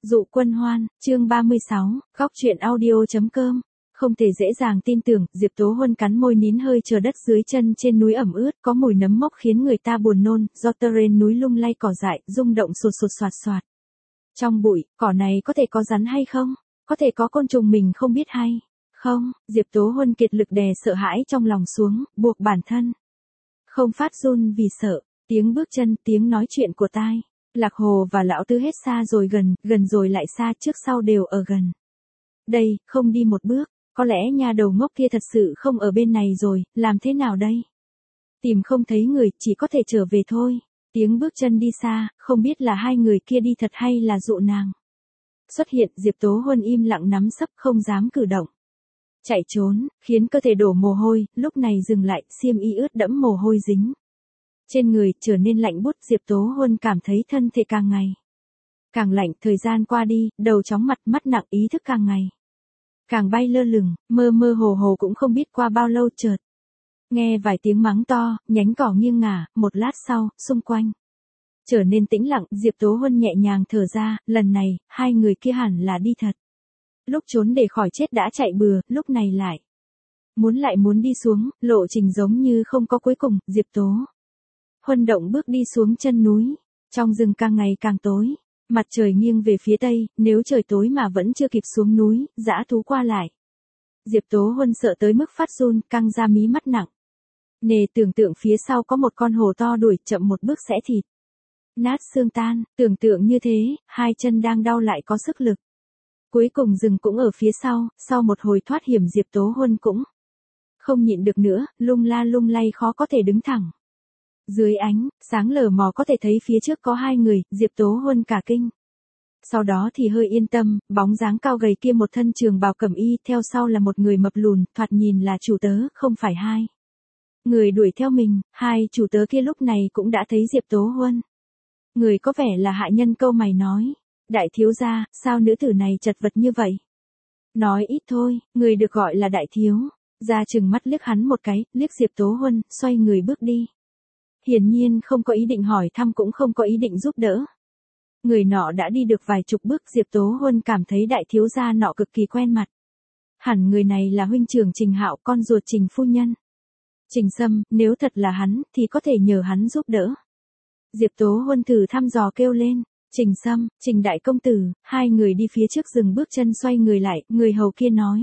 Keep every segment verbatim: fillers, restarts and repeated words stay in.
Dụ Quân Hoan, chương ba mươi sáu, góc truyện audio.com. Không thể dễ dàng tin tưởng, Diệp Tố Huân cắn môi nín hơi chờ đất dưới chân trên núi ẩm ướt, có mùi nấm mốc khiến người ta buồn nôn, do terrain núi lung lay cỏ dại, rung động sột sột soạt soạt. Trong bụi, cỏ này có thể có rắn hay không? Có thể có côn trùng mình không biết hay không? Diệp Tố Huân kiệt lực đè sợ hãi trong lòng xuống, buộc bản thân không phát run vì sợ. Tiếng bước chân, tiếng nói chuyện của tai. Lạc Hồ và lão tứ hết xa rồi gần, gần rồi lại xa, trước sau đều ở gần. Đây, không đi một bước, có lẽ nhà đầu ngốc kia thật sự không ở bên này rồi, làm thế nào đây? Tìm không thấy người, chỉ có thể trở về thôi. Tiếng bước chân đi xa, không biết là hai người kia đi thật hay là dụ nàng. Xuất hiện, Diệp Tố Huân im lặng nắm sấp không dám cử động. Chạy trốn, khiến cơ thể đổ mồ hôi, lúc này dừng lại, xiêm y ướt đẫm mồ hôi dính trên người, trở nên lạnh buốt. Diệp Tố Huân cảm thấy thân thể càng ngày càng lạnh, thời gian qua đi, đầu chóng mặt, mắt nặng, ý thức càng ngày càng bay lơ lửng, mơ mơ hồ hồ cũng không biết qua bao lâu, chợt nghe vài tiếng mắng to, nhánh cỏ nghiêng ngả, một lát sau, xung quanh trở nên tĩnh lặng. Diệp Tố Huân nhẹ nhàng thở ra, lần này, hai người kia hẳn là đi thật. Lúc trốn để khỏi chết đã chạy bừa, lúc này lại muốn lại muốn đi xuống, lộ trình giống như không có cuối cùng. Diệp Tố Huân động bước đi xuống chân núi, trong rừng càng ngày càng tối, mặt trời nghiêng về phía tây, nếu trời tối mà vẫn chưa kịp xuống núi, dã thú qua lại. Diệp Tố Huân sợ tới mức phát run, căng ra mí mắt nặng nề, tưởng tượng phía sau có một con hổ to đuổi, chậm một bước sẽ thịt nát xương tan, tưởng tượng như thế, hai chân đang đau lại có sức lực. Cuối cùng rừng cũng ở phía sau, sau một hồi thoát hiểm Diệp Tố Huân cũng không nhịn được nữa, lung la lung lay khó có thể đứng thẳng. Dưới ánh sáng lờ mò có thể thấy phía trước có hai người, Diệp Tố Huân cả kinh. Sau đó thì hơi yên tâm, bóng dáng cao gầy kia một thân trường bào cẩm y, theo sau là một người mập lùn, thoạt nhìn là chủ tớ, không phải hai người đuổi theo mình. Hai chủ tớ kia lúc này cũng đã thấy Diệp Tố Huân. Người có vẻ là hạ nhân câu mày nói, đại thiếu gia, sao nữ tử này chật vật như vậy? Nói ít thôi, người được gọi là đại thiếu gia trừng mắt liếc hắn một cái, liếc Diệp Tố Huân, xoay người bước đi. Hiển nhiên không có ý định hỏi thăm, cũng không có ý định giúp đỡ. Người nọ đã đi được vài chục bước, Diệp Tố Huân cảm thấy đại thiếu gia nọ cực kỳ quen mặt. Hẳn người này là huynh trưởng Trình Hạo, con ruột Trình phu nhân. Trình Sâm, nếu thật là hắn, thì có thể nhờ hắn giúp đỡ. Diệp Tố Huân thử thăm dò kêu lên, Trình Sâm, Trình đại công tử. Hai người đi phía trước dừng bước chân, xoay người lại, người hầu kia nói,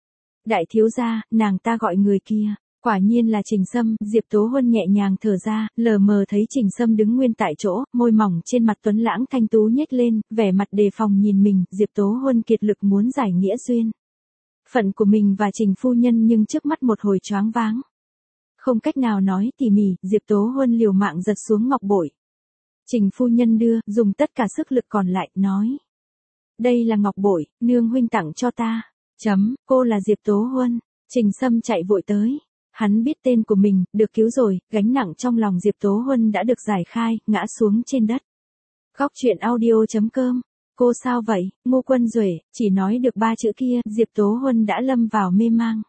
đại thiếu gia, nàng ta gọi người kia. Quả nhiên là Trình Sâm. Diệp Tố Huân nhẹ nhàng thở ra, lờ mờ thấy Trình Sâm đứng nguyên tại chỗ, môi mỏng trên mặt tuấn lãng thanh tú nhếch lên, vẻ mặt đề phòng nhìn mình. Diệp Tố Huân kiệt lực muốn giải nghĩa duyên phận của mình và Trình phu nhân, nhưng trước mắt một hồi choáng váng, không cách nào nói tỉ mỉ. Diệp Tố Huân liều mạng giật xuống ngọc bội Trình phu nhân đưa, dùng tất cả sức lực còn lại, nói, đây là ngọc bội nương huynh tặng cho ta. Chấm, cô là Diệp Tố Huân. Trình Sâm chạy vội tới. Hắn biết tên của mình, được cứu rồi, gánh nặng trong lòng Diệp Tố Huân đã được giải khai, ngã xuống trên đất. Góc truyện audio.com. Cô sao vậy, Ngô Quân Duệ? Chỉ nói được ba chữ kia, Diệp Tố Huân đã lâm vào mê mang.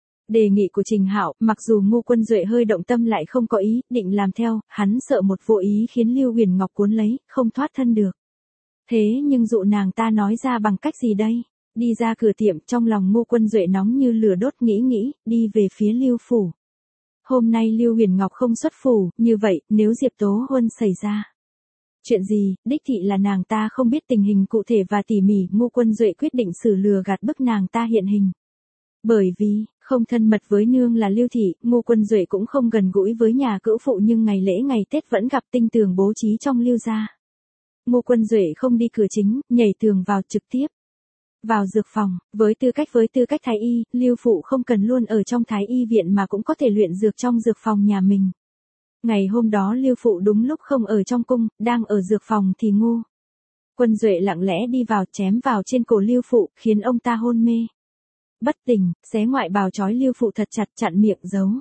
Đề nghị của Trình Hạo, mặc dù Ngô Quân Duệ hơi động tâm lại không có ý định làm theo, hắn sợ một vô ý khiến Lưu Huyền Ngọc cuốn lấy, không thoát thân được. Thế nhưng dụ nàng ta nói ra bằng cách gì đây? Đi ra cửa tiệm, trong lòng Ngô Quân Duệ nóng như lửa đốt, nghĩ nghĩ, đi về phía Lưu phủ. Hôm nay Lưu Huyền Ngọc không xuất phủ, như vậy, nếu Diệp Tố Huân xảy ra chuyện gì, đích thị là nàng ta không biết tình hình cụ thể và tỉ mỉ. Ngô Quân Duệ quyết định xử lừa gạt bức nàng ta hiện hình. Bởi vì, không thân mật với nương là Lưu thị, Ngô Quân Duệ cũng không gần gũi với nhà cữu phụ, nhưng ngày lễ ngày Tết vẫn gặp tinh tường bố trí trong Lưu gia. Ngô Quân Duệ không đi cửa chính, nhảy tường vào, trực tiếp vào dược phòng. Với tư cách với tư cách thái y, Lưu phụ không cần luôn ở trong thái y viện mà cũng có thể luyện dược trong dược phòng nhà mình. Ngày hôm đó Lưu phụ đúng lúc không ở trong cung, đang ở dược phòng thì Ngô Quân Duệ lặng lẽ đi vào, chém vào trên cổ Lưu phụ, khiến ông ta hôn mê bất tỉnh, xé ngoại bào trói Lưu phụ thật chặt, chặn miệng, giấu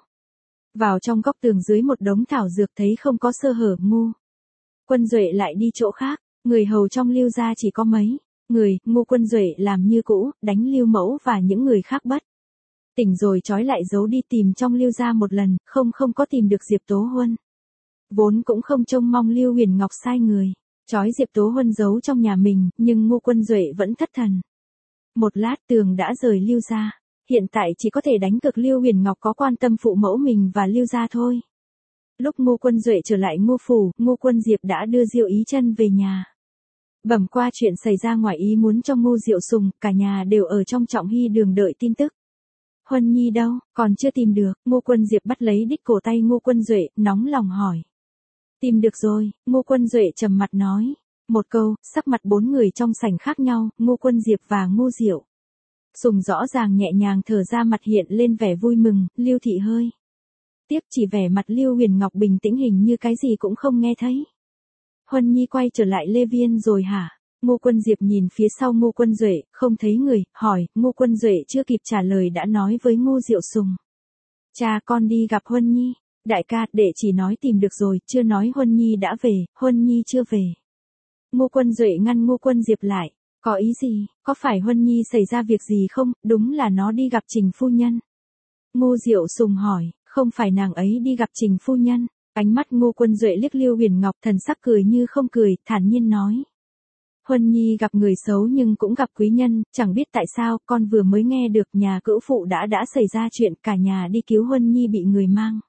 vào trong góc tường dưới một đống thảo dược. Thấy không có sơ hở, Ngô Quân Duệ lại đi chỗ khác. Người hầu trong Lưu gia chỉ có mấy người, Ngô Quân Duệ làm như cũ, đánh Lưu mẫu và những người khác bất tỉnh rồi trói lại giấu đi. Tìm trong Lưu gia một lần, không không có tìm được Diệp Tố Huân. Vốn cũng không trông mong Lưu Huyền Ngọc sai người Trói Diệp Tố Huân giấu trong nhà mình, nhưng Ngô Quân Duệ vẫn thất thần. Một lát Tường đã rời Lưu gia. Hiện tại chỉ có thể đánh cược Lưu Huyền Ngọc có quan tâm phụ mẫu mình và Lưu gia thôi. Lúc Ngô Quân Duệ trở lại Ngô phủ, Ngô Quân Diệp đã đưa Diệu Ý Chân về nhà. Bẩm qua chuyện xảy ra ngoài ý muốn cho Ngô Diệu Sùng, cả nhà đều ở trong Trọng Hy đường đợi tin tức. Huân Nhi đâu, còn chưa tìm được. Ngô Quân Diệp bắt lấy đích cổ tay Ngô Quân Duệ, nóng lòng hỏi. Tìm được rồi, Ngô Quân Duệ trầm mặt nói. Một câu, sắc mặt bốn người trong sảnh khác nhau, Ngô Quân Diệp và Ngô Diệu Sùng rõ ràng nhẹ nhàng thở ra, mặt hiện lên vẻ vui mừng. Lưu Thị hơi tiếc, chỉ vẻ mặt Lưu Huyền Ngọc bình tĩnh hình như cái gì cũng không nghe thấy. Huân Nhi quay trở lại Lê Viên rồi hả? Ngô Quân Diệp nhìn phía sau Ngô Quân Duệ, không thấy người, hỏi. Ngô Quân Duệ chưa kịp trả lời đã nói với Ngô Diệu Sùng. Cha con đi gặp Huân Nhi. Đại ca, đệ chỉ nói tìm được rồi, chưa nói Huân Nhi đã về. Huân Nhi chưa về. Ngô Quân Duệ ngăn Ngô Quân Diệp lại. Có ý gì, có phải Huân Nhi xảy ra việc gì không? Đúng là nó đi gặp Trình phu nhân. Ngô Diệu Sùng hỏi. Không phải nàng ấy đi gặp Trình phu nhân. Ánh mắt Ngô Quân Duệ liếc Lưu Huyền Ngọc, thần sắc cười như không cười, thản nhiên nói. Huân Nhi gặp người xấu nhưng cũng gặp quý nhân, chẳng biết tại sao, con vừa mới nghe được nhà cữu phụ đã đã xảy ra chuyện, cả nhà đi cứu Huân Nhi bị người mang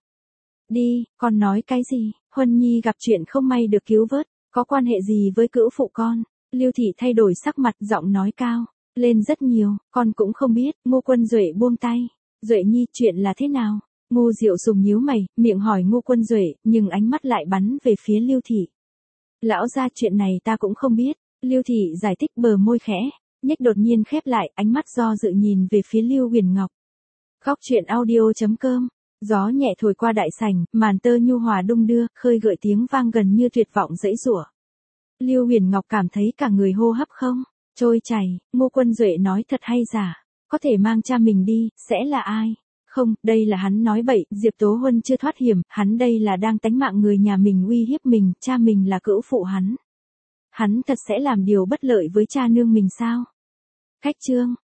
đi. Con nói cái gì? Huân Nhi gặp chuyện không may được cứu vớt, có quan hệ gì với cữu phụ con? Lưu Thị thay đổi sắc mặt, giọng nói cao lên rất nhiều. Con cũng không biết. Ngô Quân Duệ buông tay. Duệ Nhi, chuyện là thế nào? Ngô Diệu Sùng nhíu mày, miệng hỏi Ngô Quân Duệ, nhưng ánh mắt lại bắn về phía Lưu Thị. Lão gia, chuyện này ta cũng không biết. Lưu Thị giải thích, bờ môi khẽ nhếch đột nhiên khép lại, ánh mắt do dự nhìn về phía Lưu Huyền Ngọc. Góc truyện audio chấm com. Gió nhẹ thổi qua đại sảnh, màn tơ nhu hòa đung đưa, khơi gợi tiếng vang gần như tuyệt vọng dãy rủa. Lưu Huyền Ngọc cảm thấy cả người hô hấp không trôi chảy. Ngô Quân Duệ nói thật hay giả? Có thể mang cha mình đi, sẽ là ai? Không, đây là hắn nói bậy, Diệp Tố Huân chưa thoát hiểm, hắn đây là đang tánh mạng người nhà mình uy hiếp mình, cha mình là cữu phụ hắn. Hắn thật sẽ làm điều bất lợi với cha nương mình sao? Khách chương.